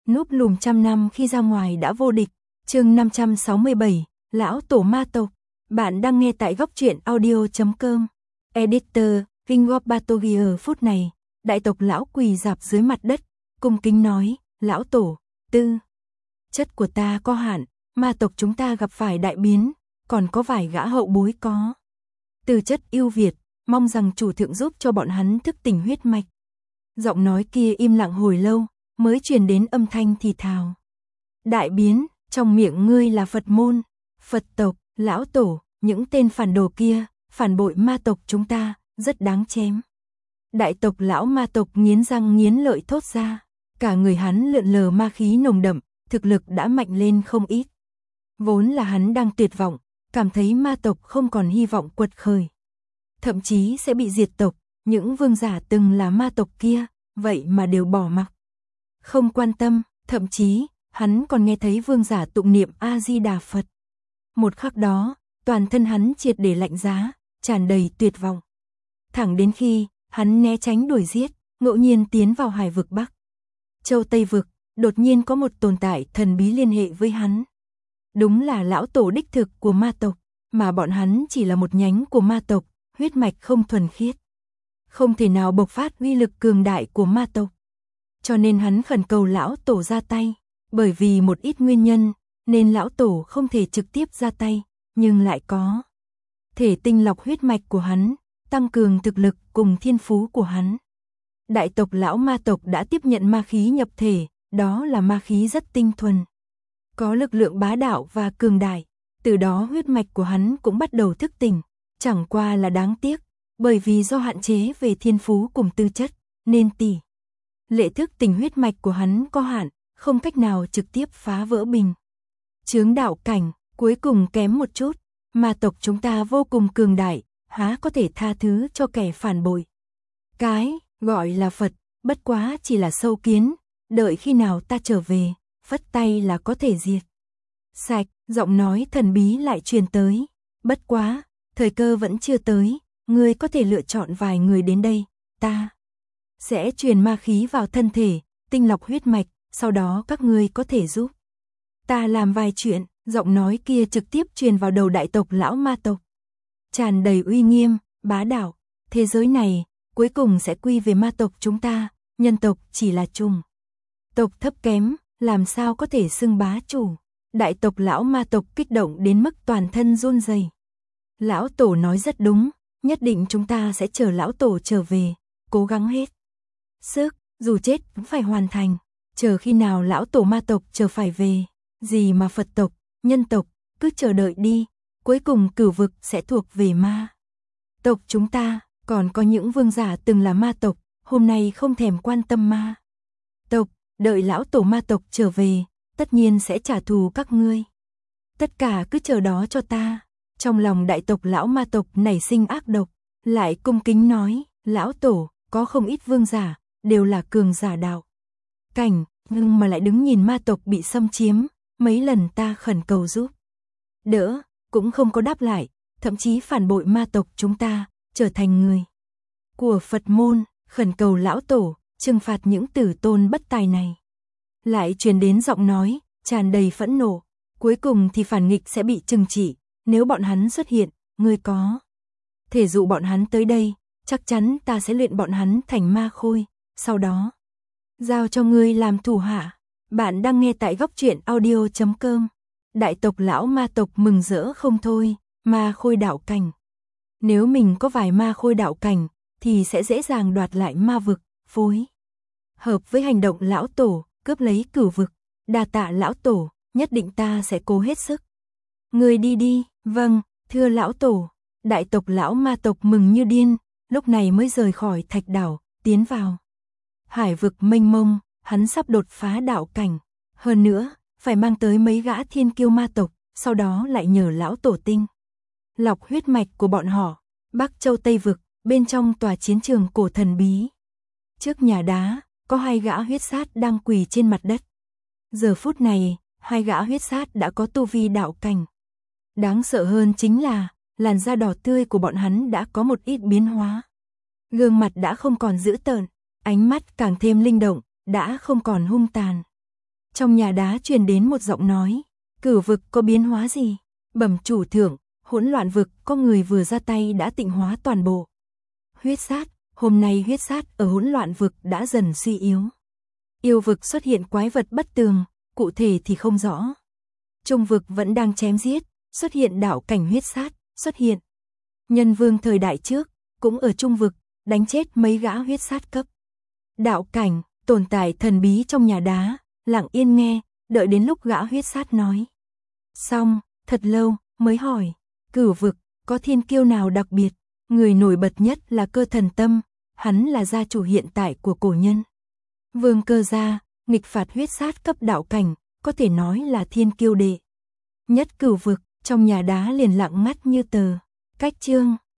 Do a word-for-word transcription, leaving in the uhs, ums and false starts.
núp lùm trăm năm khi ra ngoài đã vô địch. Chương năm trăm sáu mươi bảy, Lão Tổ Ma Tộc. Bạn đang nghe tại góc truyện audio chấm com. Editor, King of Batogia. Phút này, đại tộc lão quỳ rạp dưới mặt đất, cung kính nói, Lão Tổ, tư chất của ta có hạn, ma tộc chúng ta gặp phải đại biến, còn có vài gã hậu bối có tư chất ưu việt, mong rằng chủ thượng giúp cho bọn hắn thức tỉnh huyết mạch. Giọng nói kia im lặng hồi lâu, mới truyền đến âm thanh thì thào. Đại biến, trong miệng ngươi là Phật môn, Phật tộc, Lão Tổ, những tên phản đồ kia, phản bội ma tộc chúng ta, rất đáng chém. Đại tộc lão ma tộc nghiến răng nghiến lợi thốt ra, cả người hắn lượn lờ ma khí nồng đậm, thực lực đã mạnh lên không ít. Vốn là hắn đang tuyệt vọng, cảm thấy ma tộc không còn hy vọng quật khởi, thậm chí sẽ bị diệt tộc, những vương giả từng là ma tộc kia, vậy mà đều bỏ mặc, không quan tâm, thậm chí, hắn còn nghe thấy vương giả tụng niệm A-di-đà Phật. Một khắc đó, toàn thân hắn triệt để lạnh giá, tràn đầy tuyệt vọng. Thẳng đến khi, hắn né tránh đuổi giết, ngẫu nhiên tiến vào hải vực Bắc Châu Tây Vực, đột nhiên có một tồn tại thần bí liên hệ với hắn. Đúng là lão tổ đích thực của ma tộc, mà bọn hắn chỉ là một nhánh của ma tộc, huyết mạch không thuần khiết, không thể nào bộc phát uy lực cường đại của ma tộc. Cho nên hắn khẩn cầu lão tổ ra tay, bởi vì một ít nguyên nhân, nên lão tổ không thể trực tiếp ra tay, nhưng lại có thể tinh lọc huyết mạch của hắn, tăng cường thực lực cùng thiên phú của hắn. Đại tộc lão ma tộc đã tiếp nhận ma khí nhập thể, đó là ma khí rất tinh thuần, có lực lượng bá đạo và cường đại, từ đó huyết mạch của hắn cũng bắt đầu thức tỉnh, chẳng qua là đáng tiếc, bởi vì do hạn chế về thiên phú cùng tư chất, nên tỷ lệ thức tỉnh huyết mạch của hắn có hạn, không cách nào trực tiếp phá vỡ bình chướng đạo cảnh, cuối cùng kém một chút, ma tộc chúng ta vô cùng cường đại, há có thể tha thứ cho kẻ phản bội. Cái gọi là Phật, bất quá chỉ là sâu kiến, đợi khi nào ta trở về, phất tay là có thể diệt sạch. Giọng nói thần bí lại truyền tới, bất quá, thời cơ vẫn chưa tới, ngươi có thể lựa chọn vài người đến đây, ta sẽ truyền ma khí vào thân thể, tinh lọc huyết mạch, sau đó các ngươi có thể giúp ta làm vài chuyện. Giọng nói kia trực tiếp truyền vào đầu đại tộc lão ma tộc, tràn đầy uy nghiêm, bá đạo. Thế giới này, cuối cùng sẽ quy về ma tộc chúng ta, nhân tộc chỉ là chủng tộc thấp kém, làm sao có thể xưng bá chủ. Đại tộc lão ma tộc kích động đến mức toàn thân run rẩy. Lão tổ nói rất đúng, nhất định chúng ta sẽ chờ lão tổ trở về, cố gắng hết sức, dù chết cũng phải hoàn thành. Chờ khi nào lão tổ ma tộc chờ phải về, gì mà Phật tộc, nhân tộc, cứ chờ đợi đi, cuối cùng cửu vực sẽ thuộc về ma tộc chúng ta. Còn có những vương giả từng là ma tộc, hôm nay không thèm quan tâm ma tộc, đợi lão tổ ma tộc trở về, tất nhiên sẽ trả thù các ngươi. Tất cả cứ chờ đó cho ta. Trong lòng đại tộc lão ma tộc nảy sinh ác độc, lại cung kính nói, lão tổ, có không ít vương giả, đều là cường giả đạo cảnh, nhưng mà lại đứng nhìn ma tộc bị xâm chiếm, mấy lần ta khẩn cầu giúp đỡ, cũng không có đáp lại, thậm chí phản bội ma tộc chúng ta, trở thành người của Phật môn, khẩn cầu lão tổ, trừng phạt những tử tôn bất tài này. Lại truyền đến giọng nói, tràn đầy phẫn nộ, cuối cùng thì phản nghịch sẽ bị trừng trị, nếu bọn hắn xuất hiện, ngươi có thể dụ bọn hắn tới đây, chắc chắn ta sẽ luyện bọn hắn thành ma khôi, sau đó giao cho ngươi làm thủ hạ. Bạn đang nghe tại góc truyện audio chấm com. Đại tộc lão ma tộc mừng rỡ không thôi, ma khôi đạo cảnh. Nếu mình có vài ma khôi đạo cảnh, thì sẽ dễ dàng đoạt lại ma vực, phối hợp với hành động lão tổ, cướp lấy cửu vực. Đa tạ lão tổ, nhất định ta sẽ cố hết sức. Người đi đi. Vâng, thưa lão tổ. Đại tộc lão ma tộc mừng như điên, lúc này mới rời khỏi thạch đảo, tiến vào hải vực mênh mông. Hắn sắp đột phá đạo cảnh, hơn nữa, phải mang tới mấy gã thiên kiêu ma tộc, sau đó lại nhờ lão tổ tinh lọc huyết mạch của bọn họ. Bắc Châu Tây Vực, bên trong tòa chiến trường cổ thần bí, trước nhà đá, có hai gã huyết sát đang quỳ trên mặt đất. Giờ phút này, hai gã huyết sát đã có tu vi đạo cảnh. Đáng sợ hơn chính là, làn da đỏ tươi của bọn hắn đã có một ít biến hóa. Gương mặt đã không còn dữ tợn, ánh mắt càng thêm linh động, đã không còn hung tàn. trong nhà đá truyền đến một giọng nói, cửu vực có biến hóa gì? Bẩm chủ thượng, hỗn loạn vực có người vừa ra tay đã tịnh hóa toàn bộ. Huyết sát, hôm nay huyết sát ở hỗn loạn vực đã dần suy yếu. Yêu vực xuất hiện quái vật bất tường, cụ thể thì không rõ. Trung vực vẫn đang chém giết, xuất hiện đạo cảnh huyết sát, xuất hiện. Nhân vương thời đại trước, cũng ở trung vực, đánh chết mấy gã huyết sát cấp. Đạo cảnh, tồn tại thần bí trong nhà đá, lặng yên nghe, đợi đến lúc gã huyết sát nói. Xong, thật lâu, mới hỏi, cửu vực, có thiên kiêu nào đặc biệt? Người nổi bật nhất là Cơ Thần Tâm, hắn là gia chủ hiện tại của cổ nhân. Vương Cơ gia, nghịch phạt huyết sát cấp đạo cảnh, có thể nói là thiên kiêu đệ nhất cửu vực, trong nhà đá liền lặng ngắt như tờ. Cách chương